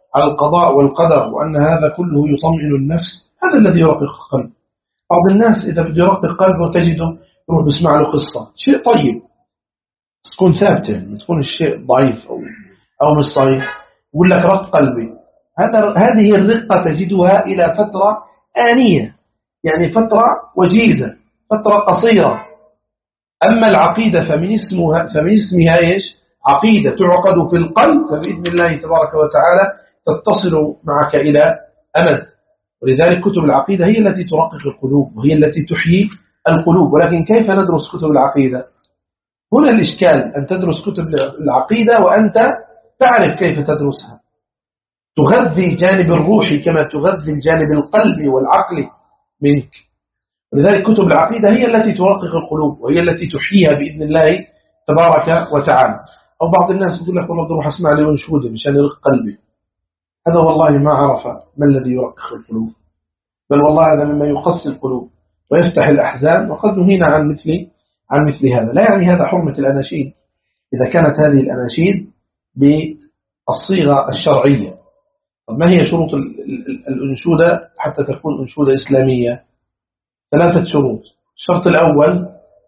Speaker 1: على القضاء والقدر وأن هذا كله يطمئن النفس، هذا الذي يرقق القلب. بعض الناس إذا بده يرقق قلبه تجده يروح بسمع له قصة شيء طيب تكون ثابتة، ما تكون الشيء ضعيف أو مش صحيح، يقول لك رق قلبي. هذه الرقة تجدها إلى فترة آنية، يعني فترة وجيزة، فترة قصيرة. أما العقيدة فمن اسمها إيش؟ عقيدة تعقد في القلب، فبإذن الله تبارك وتعالى تتصل معك إلى أمد. ولذلك كتب العقيدة هي التي ترقق القلوب وهي التي تحيي القلوب. ولكن كيف ندرس كتب العقيدة؟ هنا الإشكال، أن تدرس كتب العقيدة وأنت تعرف كيف تدرسها، تغذي الجانب الروحي كما تغذي الجانب القلبي والعقلي منك. ولذلك كتب العقيدة هي التي ترقق القلوب وهي التي تحييها بإذن الله تبارك وتعالى. أو بعض الناس يقول لك والله بروح أسمع لي أنشودة مشان يرق قلبي، هذا والله ما عرف ما الذي يرقق القلوب، بل والله هذا مما يقسي القلوب ويفتح الأحزان. وقد نهينا عن مثل هذا. لا يعني هذا حرمة الأناشيد إذا كانت هذه الأناشيد بالصيغة الشرعية. طب ما هي شروط الأنشودة حتى تكون أنشودة إسلامية؟ 3 شروط. الشرط الأول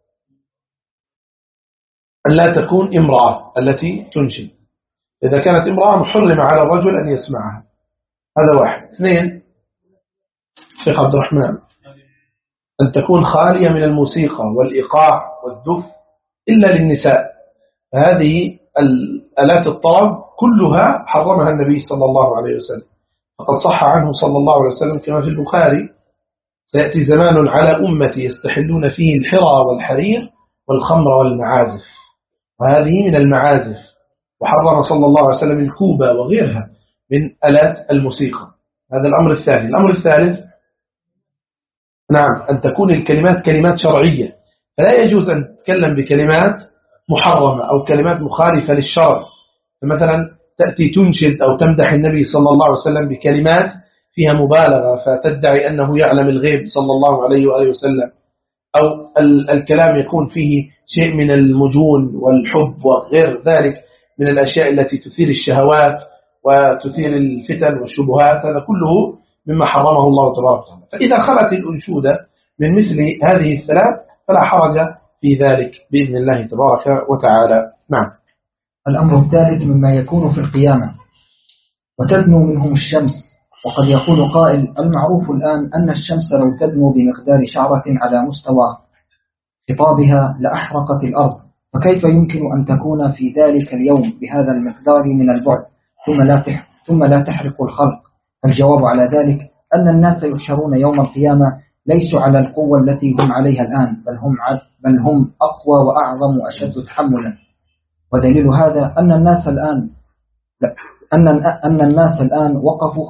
Speaker 1: أن لا تكون امرأة التي تنشد، إذا كانت امرأة محرم على الرجل أن يسمعها، هذا 1. 2 شيخ عبد الرحمن، أن تكون خالية من الموسيقى والإيقاع والدف إلا للنساء. هذه الآلات الطرب كلها حرمها النبي صلى الله عليه وسلم، فقد صح عنه صلى الله عليه وسلم كما في البخاري: سيأتي زمان على أمتي يستحلون فيه الحرى والحرير والخمر والمعازف، وهذه من المعازف. وحرم صلى الله عليه وسلم الكوبة وغيرها من آلات الموسيقى. هذا الأمر الثاني. الأمر الثالث نعم أن تكون الكلمات كلمات شرعية، فلا يجوز أن تتكلم بكلمات محرمة أو كلمات مخالفة للشرع. فمثلا تأتي تنشد أو تمدح النبي صلى الله عليه وسلم بكلمات فيها مبالغة فتدعي أنه يعلم الغيب صلى الله عليه وآله وسلم، أو الكلام يكون فيه شيء من المجون والحب وغير ذلك من الأشياء التي تثير الشهوات وتثير الفتن والشبهات، هذا كله مما حرمه الله تبارك وتعالى. فإذا خلت الأنشودة من مثل هذه الثلاث فلا حرج في ذلك بإذن الله تبارك وتعالى. نعم.
Speaker 2: الأمر الثالث مما يكون في القيامة: وتدنو منهم الشمس. وقد يقول قائل: المعروف الآن أن الشمس لو تدنو بمقدار شعرة على مستوى خطابها لأحرقت الأرض، فكيف يمكن أن تكون في ذلك اليوم بهذا المقدار من البعد ثم لا تحرق الخلق؟ الجواب على ذلك أن الناس يحشرون يوم القيامة ليسوا على القوة التي هم عليها الآن، بل هم أقوى وأعظم وأشد تحملا. ودليل هذا أن الناس الآن وقفوا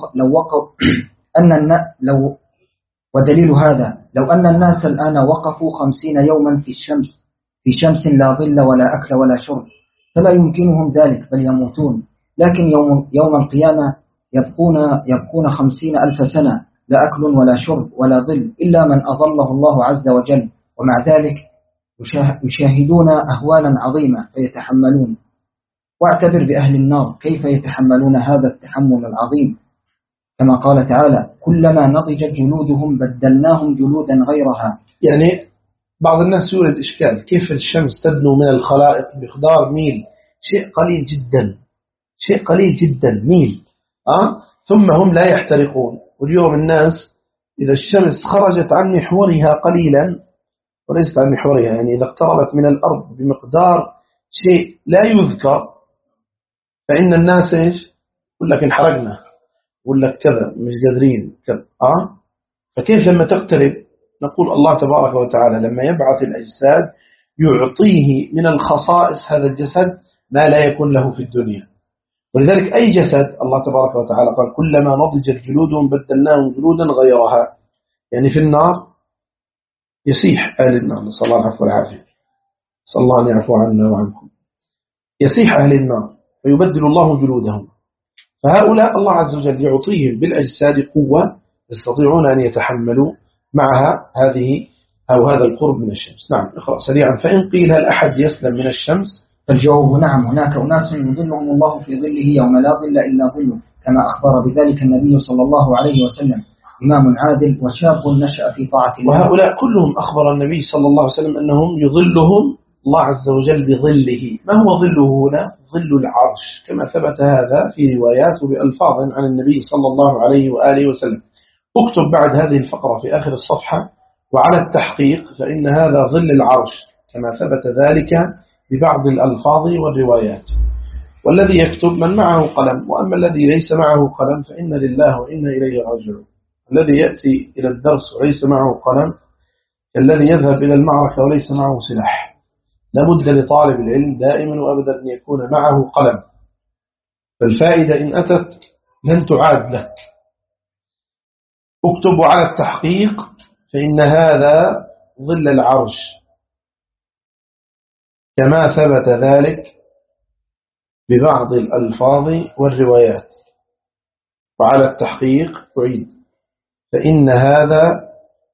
Speaker 2: ودليل هذا لو أن الناس الآن وقفوا 50 يوما في شمس لا ظل ولا أكل ولا شرب فلا يمكنهم ذلك بل يموتون، لكن يوم القيامة يبقون 50,000 سنة لا أكل ولا شرب ولا ظل إلا من أظله الله عز وجل، ومع ذلك يشاهدون أهوالا عظيمة فيتحملون. واعتبر بأهل النار كيف يتحملون هذا التحمل العظيم، كما قال تعالى: كلما نضجت جلودهم بدلناهم جلودا غيرها.
Speaker 1: يعني بعض الناس يولد إشكال: كيف الشمس تدنو من الخلائق بمقدار ميل؟ شيء قليل جدا ميل، ثم هم لا يحترقون. واليوم الناس إذا الشمس خرجت عن محورها قليلا، وليست عن محورها يعني إذا اقتربت من الأرض بمقدار شيء لا يذكر، فإن الناس يقول لك انحرقنا، يقول لك كذا، مش قادرين كذا. فكيف لما تقترب؟ نقول الله تبارك وتعالى لما يبعث الأجساد يعطيه من الخصائص هذا الجسد ما لا يكون له في الدنيا. ولذلك أي جسد الله تبارك وتعالى قال: كلما نضجت جلودهم بدلناهم جلودا غيرها. يعني في النار يسيح أهل النار، نسأل الله العفو والعافية، نسأل الله أن يعفو عنا وعنكم. يسيح أهل النار فيبدل الله جلودهم، فهؤلاء الله عز وجل يعطيهم بالأجساد قوة يستطيعون أن يتحملوا معها هذا القرب من الشمس. نعم، اقرأ سريعا. فإن قيل: هل أحد يسلم من الشمس؟
Speaker 2: فالجواب: نعم، هناك أناس يظلهم الله في ظله يوم لا ظل إلا ظله، كما أخبر بذلك النبي صلى الله عليه وسلم: إمام عادل وشاب نشأ في طاعة الله.
Speaker 1: وهؤلاء كلهم أخبر النبي صلى الله عليه وسلم أنهم يظلهم الله عز وجل بظله. ما هو ظله هنا؟ ظل العرش، كما ثبت هذا في روايات بألفاظ عن النبي صلى الله عليه وآله وسلم. اكتب بعد هذه الفقرة في آخر الصفحة: وعلى التحقيق فإن هذا ظل العرش، كما ثبت ذلك ببعض الألفاظ والروايات. والذي يكتب من معه قلم، وأما الذي ليس معه قلم فإن لله وإنا إليه راجعون. الذي يأتي إلى الدرس وليس معه قلم الذي يذهب إلى المعركة وليس معه سلاح. لابد لطالب العلم دائما وأبدا أن يكون معه قلم، فالفائدة إن أتت لن تعاد له. اكتب على التحقيق فإن هذا ظل العرش، كما ثبت ذلك ببعض الألفاظ والروايات. وعلى التحقيق أعيد: فإن هذا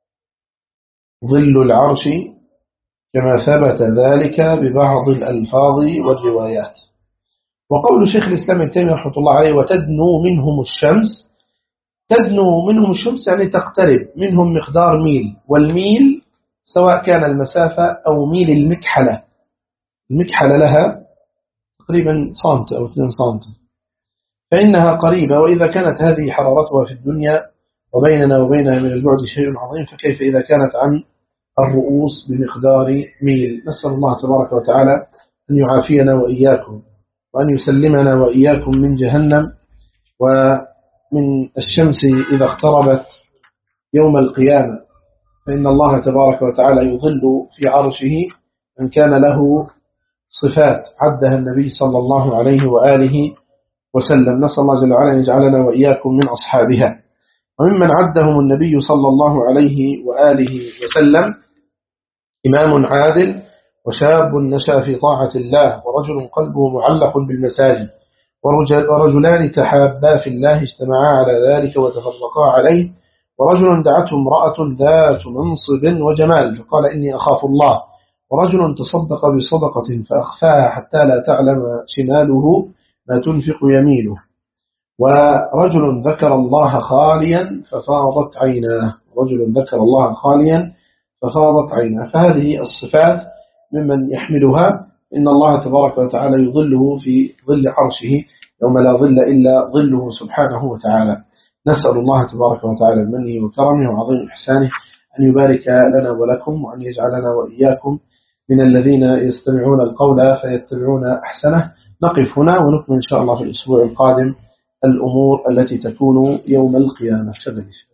Speaker 1: ظل العرش، كما ثبت ذلك ببعض الألفاظ والروايات. وقول شيخ الإسلام ابن تيمية رحمه الله عليه: وتدنو منهم الشمس. تدنو منهم الشمس يعني تقترب منهم مقدار ميل، والميل سواء كان المسافة أو ميل المكحلة. المكحلة لها تقريبا سنت أو 2 سنت، فإنها قريبة. وإذا كانت هذه حرارتها في الدنيا وبيننا وبينها من البعد شيء عظيم، فكيف إذا كانت عن الرؤوس بمقدار ميل؟ نسأل الله تبارك وتعالى أن يعافينا وإياكم، وأن يسلمنا وإياكم من جهنم ومن الشمس إذا اقتربت يوم القيامة. فإن الله تبارك وتعالى يظل في عرشه من كان له صفات عدها النبي صلى الله عليه وآله وسلم. نسأل الله جل وعلا أن يجعلنا وإياكم من أصحابها. وممن عدهم النبي صلى الله عليه وآله وسلم: إمام عادل، وشاب نشأ في طاعة الله، ورجل قلبه معلق بالمساجد، ورجلان تحابا في الله اجتمعا على ذلك وتفرقا عليه، ورجل دعته امرأة ذات منصب وجمال فقال إني أخاف الله، ورجل تصدق بصدقة فأخفاها حتى لا تعلم شماله ما تنفق يمينه، ورجل ذكر الله خاليا ففاضت عيناه. رجل ذكر الله خاليا ففاضت عيناه. فهذه الصفات ممن يحملها إن الله تبارك وتعالى يظله في ظل عرشه يوم لا ظل إلا ظله سبحانه وتعالى. نسأل الله تبارك وتعالى بمنه وكرمه وعظيم إحسانه أن يبارك لنا ولكم، وأن يجعلنا وإياكم من الذين يستمعون القول فيتبعون أحسنه. نقف هنا ونكمل إن شاء الله في الأسبوع القادم الأمور التي تكون يوم القيامة.